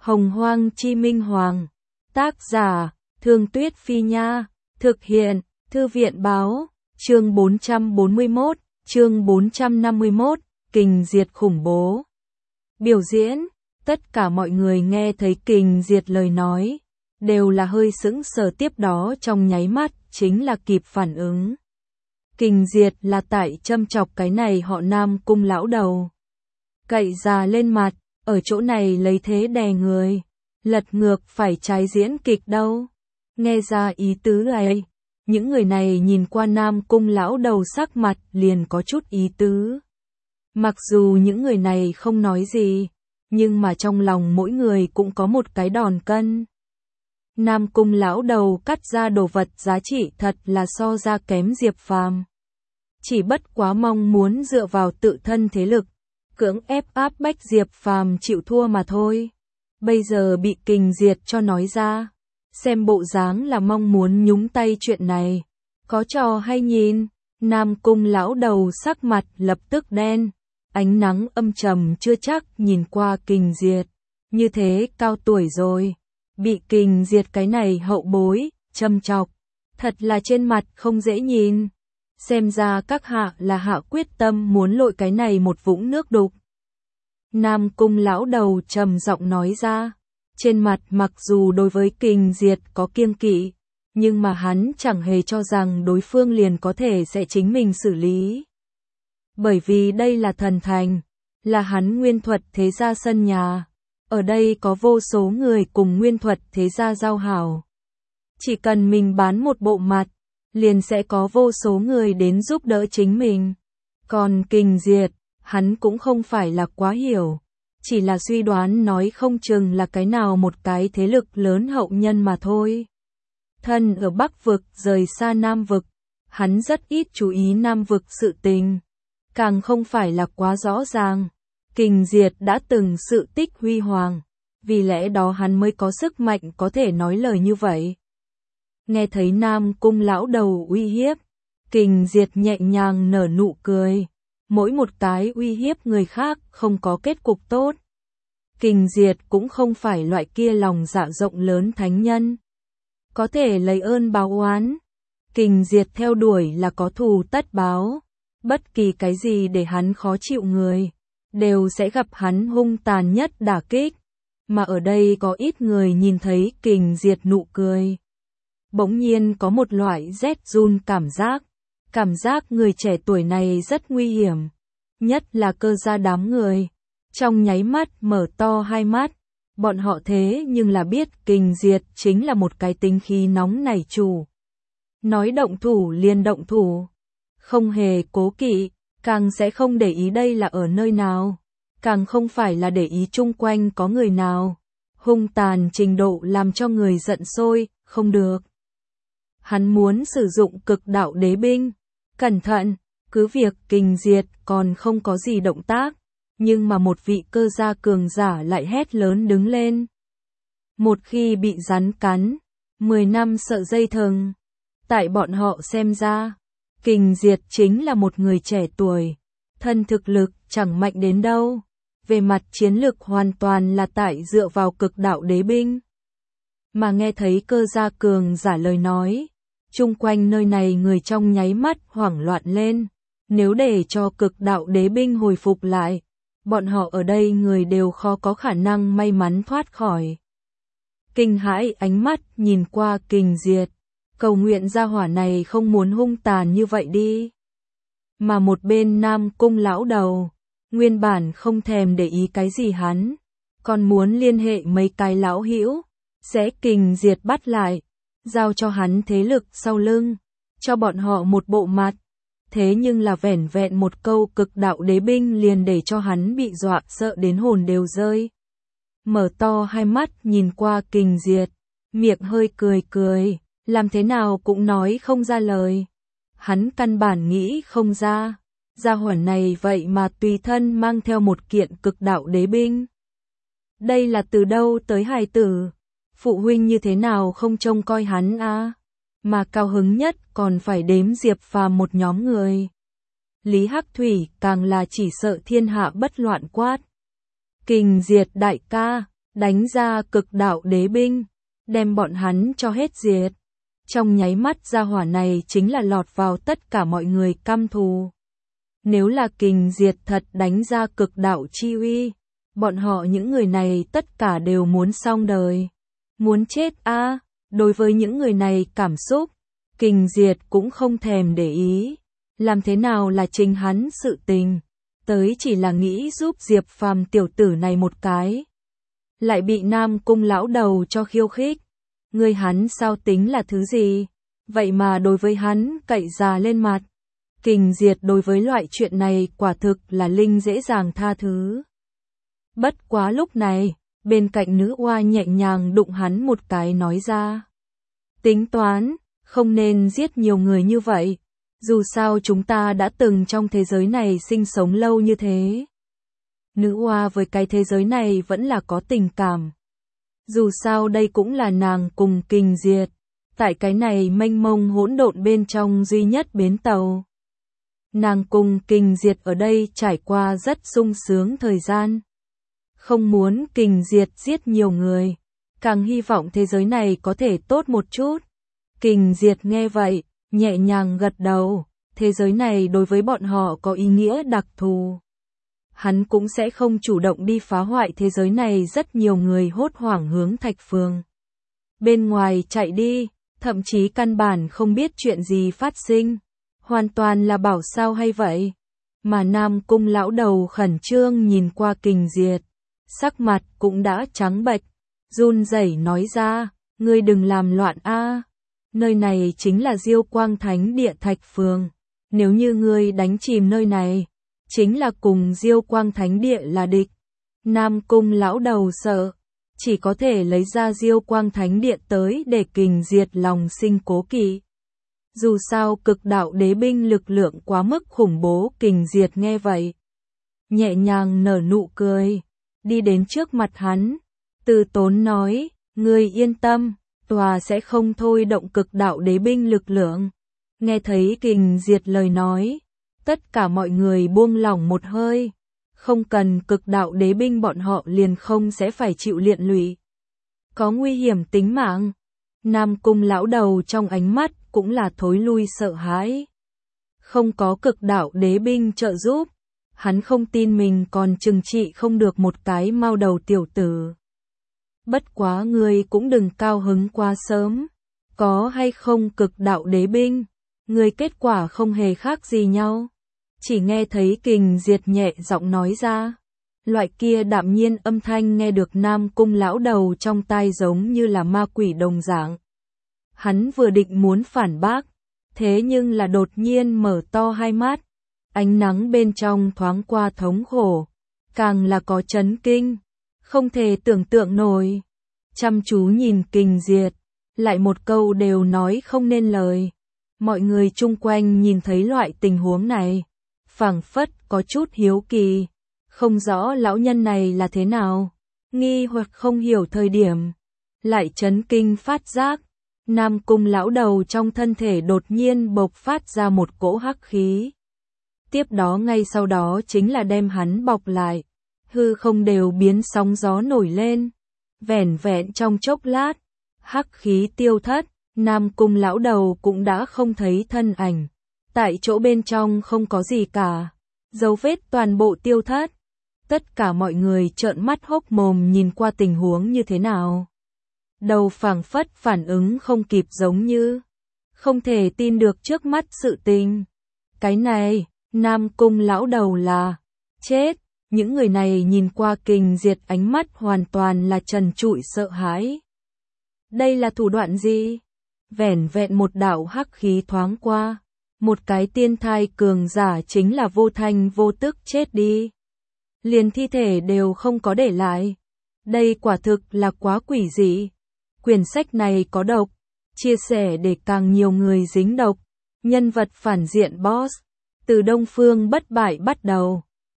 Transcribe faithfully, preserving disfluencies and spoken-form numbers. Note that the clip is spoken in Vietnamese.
Hồng Hoang Chi Minh Hoàng. Tác giả, Thương Tuyết Phi Nha. Thực hiện, Thư viện Báo. Chương bốn trăm bốn mươi mốt, chương bốn trăm năm mươi mốt, Kình Diệt khủng bố. Biểu diễn, tất cả mọi người nghe thấy Kình Diệt lời nói, đều là hơi sững sờ, tiếp đó trong nháy mắt, chính là kịp phản ứng. Kình Diệt là tại châm chọc cái này họ Nam Cung lão đầu. Cậy già lên mặt, ở chỗ này lấy thế đè người, lật ngược phải trái diễn kịch đâu. Nghe ra ý tứ ấy, những người này nhìn qua Nam Cung lão đầu sắc mặt liền có chút ý tứ. Mặc dù những người này không nói gì, nhưng mà trong lòng mỗi người cũng có một cái đòn cân. Nam Cung lão đầu cắt ra đồ vật giá trị thật là so ra kém Diệp Phàm. Chỉ bất quá mong muốn dựa vào tự thân thế lực, cưỡng ép áp bách Diệp Phàm chịu thua mà thôi. Bây giờ bị Kình Diệt cho nói ra, xem bộ dáng là mong muốn nhúng tay chuyện này. Có trò hay nhìn, Nam Cung lão đầu sắc mặt lập tức đen, ánh nắng âm trầm chưa chắc nhìn qua Kình Diệt. Như thế cao tuổi rồi, bị Kình Diệt cái này hậu bối, châm chọc, thật là trên mặt không dễ nhìn. Xem ra các hạ là hạ quyết tâm muốn lội cái này một vũng nước đục. Nam Cung lão đầu trầm giọng nói ra, trên mặt mặc dù đối với Kình Diệt có kiêng kỵ, nhưng mà hắn chẳng hề cho rằng đối phương liền có thể sẽ chính mình xử lý. Bởi vì đây là thần thành, là hắn Nguyên Thuật thế gia sân nhà, ở đây có vô số người cùng Nguyên Thuật thế gia giao hảo. Chỉ cần mình bán một bộ mặt, liền sẽ có vô số người đến giúp đỡ chính mình. Còn Kình Diệt, hắn cũng không phải là quá hiểu, chỉ là suy đoán nói không chừng là cái nào một cái thế lực lớn hậu nhân mà thôi. Thân ở Bắc vực rời xa Nam vực, hắn rất ít chú ý Nam vực sự tình, càng không phải là quá rõ ràng. Kình Diệt đã từng sự tích huy hoàng, vì lẽ đó hắn mới có sức mạnh có thể nói lời như vậy. Nghe thấy Nam Cung lão đầu uy hiếp, Kình Diệt nhẹ nhàng nở nụ cười. Mỗi một cái uy hiếp người khác không có kết cục tốt. Kình Diệt cũng không phải loại kia lòng dạ rộng lớn thánh nhân, có thể lấy ơn báo oán. Kình Diệt theo đuổi là có thù tất báo, bất kỳ cái gì để hắn khó chịu người, đều sẽ gặp hắn hung tàn nhất đả kích. Mà ở đây có ít người nhìn thấy Kình Diệt nụ cười, bỗng nhiên có một loại rét run cảm giác. Cảm giác người trẻ tuổi này rất nguy hiểm, nhất là Cơ gia đám người. Trong nháy mắt mở to hai mắt, bọn họ thế nhưng là biết Kình Diệt chính là một cái tính khí nóng nảy chủ. Nói động thủ liền động thủ, không hề cố kỵ, càng sẽ không để ý đây là ở nơi nào, càng không phải là để ý chung quanh có người nào. Hung tàn trình độ làm cho người giận sôi, không được. Hắn muốn sử dụng cực đạo đế binh. Cẩn thận, cứ việc Kình Diệt còn không có gì động tác, nhưng mà một vị cơ gia cường giả lại hét lớn đứng lên. Một khi bị rắn cắn, mười năm sợ dây thừng. Tại bọn họ xem ra, Kình Diệt chính là một người trẻ tuổi, thân thực lực chẳng mạnh đến đâu, về mặt chiến lực hoàn toàn là tại dựa vào cực đạo đế binh. Mà nghe thấy cơ gia cường giả lời nói, chung quanh nơi này người trong nháy mắt hoảng loạn lên. Nếu để cho cực đạo đế binh hồi phục lại, bọn họ ở đây người đều khó có khả năng may mắn thoát khỏi. Kinh hãi ánh mắt nhìn qua Kình Diệt, cầu nguyện gia hỏa này không muốn hung tàn như vậy đi. Mà một bên Nam Cung lão đầu, nguyên bản không thèm để ý cái gì hắn, còn muốn liên hệ mấy cái lão hữu, sẽ Kình Diệt bắt lại, giao cho hắn thế lực sau lưng, cho bọn họ một bộ mặt. Thế nhưng là vẻn vẹn một câu cực đạo đế binh liền để cho hắn bị dọa sợ đến hồn đều rơi. Mở to hai mắt nhìn qua Kình Diệt, miệng hơi cười cười, làm thế nào cũng nói không ra lời. Hắn căn bản nghĩ không ra, gia hỏa này vậy mà tùy thân mang theo một kiện cực đạo đế binh. Đây là từ đâu tới hài tử? Phụ huynh như thế nào không trông coi hắn à? Mà cao hứng nhất còn phải đếm Diệp Phàm một nhóm người. Lý Hắc Thủy càng là chỉ sợ thiên hạ bất loạn quát. Kình Diệt đại ca, đánh ra cực đạo đế binh, đem bọn hắn cho hết diệt. Trong nháy mắt gia hỏa này chính là lọt vào tất cả mọi người căm thù. Nếu là kình diệt thật đánh ra cực đạo chi uy, bọn họ những người này tất cả đều muốn xong đời. Muốn chết a à, đối với những người này cảm xúc, kình diệt cũng không thèm để ý. Làm thế nào là chính hắn sự tình, tới chỉ là nghĩ giúp Diệp Phàm tiểu tử này một cái. Lại bị Nam Cung lão đầu cho khiêu khích. Người hắn sao tính là thứ gì? Vậy mà đối với hắn cậy già lên mặt. Kình diệt đối với loại chuyện này quả thực là linh dễ dàng tha thứ. Bất quá lúc này, bên cạnh nữ oa nhẹ nhàng đụng hắn một cái nói ra. Tính toán, không nên giết nhiều người như vậy. Dù sao chúng ta đã từng trong thế giới này sinh sống lâu như thế. Nữ oa với cái thế giới này vẫn là có tình cảm. Dù sao đây cũng là nàng cùng kình diệt. Tại cái này mênh mông hỗn độn bên trong duy nhất bến tàu. Nàng cùng kình diệt ở đây trải qua rất sung sướng thời gian. Không muốn kình diệt giết nhiều người. Càng hy vọng thế giới này có thể tốt một chút. Kình diệt nghe vậy, nhẹ nhàng gật đầu. Thế giới này đối với bọn họ có ý nghĩa đặc thù. Hắn cũng sẽ không chủ động đi phá hoại thế giới này. Rất nhiều người hốt hoảng hướng Thạch Phường bên ngoài chạy đi, thậm chí căn bản không biết chuyện gì phát sinh. Hoàn toàn là bảo sao hay vậy. Mà Nam Cung lão đầu khẩn trương nhìn qua kình diệt, sắc mặt cũng đã trắng bệch, run rẩy nói ra, ngươi đừng làm loạn a. Nơi này chính là Diêu Quang Thánh Địa Thạch Phường, nếu như ngươi đánh chìm nơi này, chính là cùng Diêu Quang Thánh Địa là địch. Nam Cung lão đầu sợ, chỉ có thể lấy ra Diêu Quang Thánh Địa tới để kình diệt lòng sinh cố kỵ. Dù sao cực đạo đế binh lực lượng quá mức khủng bố. Kình diệt nghe vậy, nhẹ nhàng nở nụ cười, đi đến trước mặt hắn, từ tốn nói, ngươi yên tâm, tòa sẽ không thôi động cực đạo đế binh lực lượng. Nghe thấy kình diệt lời nói, tất cả mọi người buông lỏng một hơi. Không cần cực đạo đế binh bọn họ liền không sẽ phải chịu liên lụy. Có nguy hiểm tính mạng. Nam Cung lão đầu trong ánh mắt cũng là thối lui sợ hãi. Không có cực đạo đế binh trợ giúp, hắn không tin mình còn trừng trị không được một cái mao đầu tiểu tử. Bất quá ngươi cũng đừng cao hứng quá sớm. Có hay không cực đạo đế binh, ngươi kết quả không hề khác gì nhau. Chỉ nghe thấy kình diệt nhẹ giọng nói ra. Loại kia đạm nhiên âm thanh nghe được Nam Cung lão đầu trong tai giống như là ma quỷ đồng dạng. Hắn vừa định muốn phản bác, thế nhưng là đột nhiên mở to hai mắt. Ánh nắng bên trong thoáng qua thống khổ, càng là có chấn kinh, không thể tưởng tượng nổi. Chăm chú nhìn kình diệt, lại một câu đều nói không nên lời. Mọi người chung quanh nhìn thấy loại tình huống này, phảng phất có chút hiếu kỳ, không rõ lão nhân này là thế nào, nghi hoặc không hiểu thời điểm, lại chấn kinh phát giác. Nam Cung lão đầu trong thân thể đột nhiên bộc phát ra một cỗ hắc khí. Tiếp đó ngay sau đó chính là đem hắn bọc lại, hư không đều biến sóng gió nổi lên. Vẻn vẹn trong chốc lát, hắc khí tiêu thất, Nam Cung lão đầu cũng đã không thấy thân ảnh. Tại chỗ bên trong không có gì cả, dấu vết toàn bộ tiêu thất. Tất cả mọi người trợn mắt hốc mồm nhìn qua tình huống như thế nào. Đầu phảng phất phản ứng không kịp giống như không thể tin được trước mắt sự tình. Cái này, Nam Cung lão đầu là chết. Những người này nhìn qua kình diệt ánh mắt hoàn toàn là trần trụi sợ hãi. Đây là thủ đoạn gì? Vẻn vẹn một đạo hắc khí thoáng qua, một cái tiên thai cường giả chính là vô thanh vô tức chết đi. Liền thi thể đều không có để lại. Đây quả thực là quá quỷ dị. Quyển sách này có độc, chia sẻ để càng nhiều người dính độc. Nhân vật phản diện boss, từ Đông Phương Bất Bại bắt đầu.